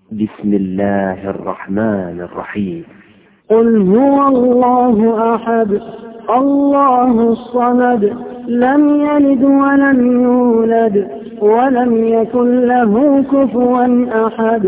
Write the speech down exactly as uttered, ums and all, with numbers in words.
بسم الله الرحمن الرحيم. قل هو الله أحد الله الصمد لم يلد ولم يولد ولم يكن له كفوا أحد.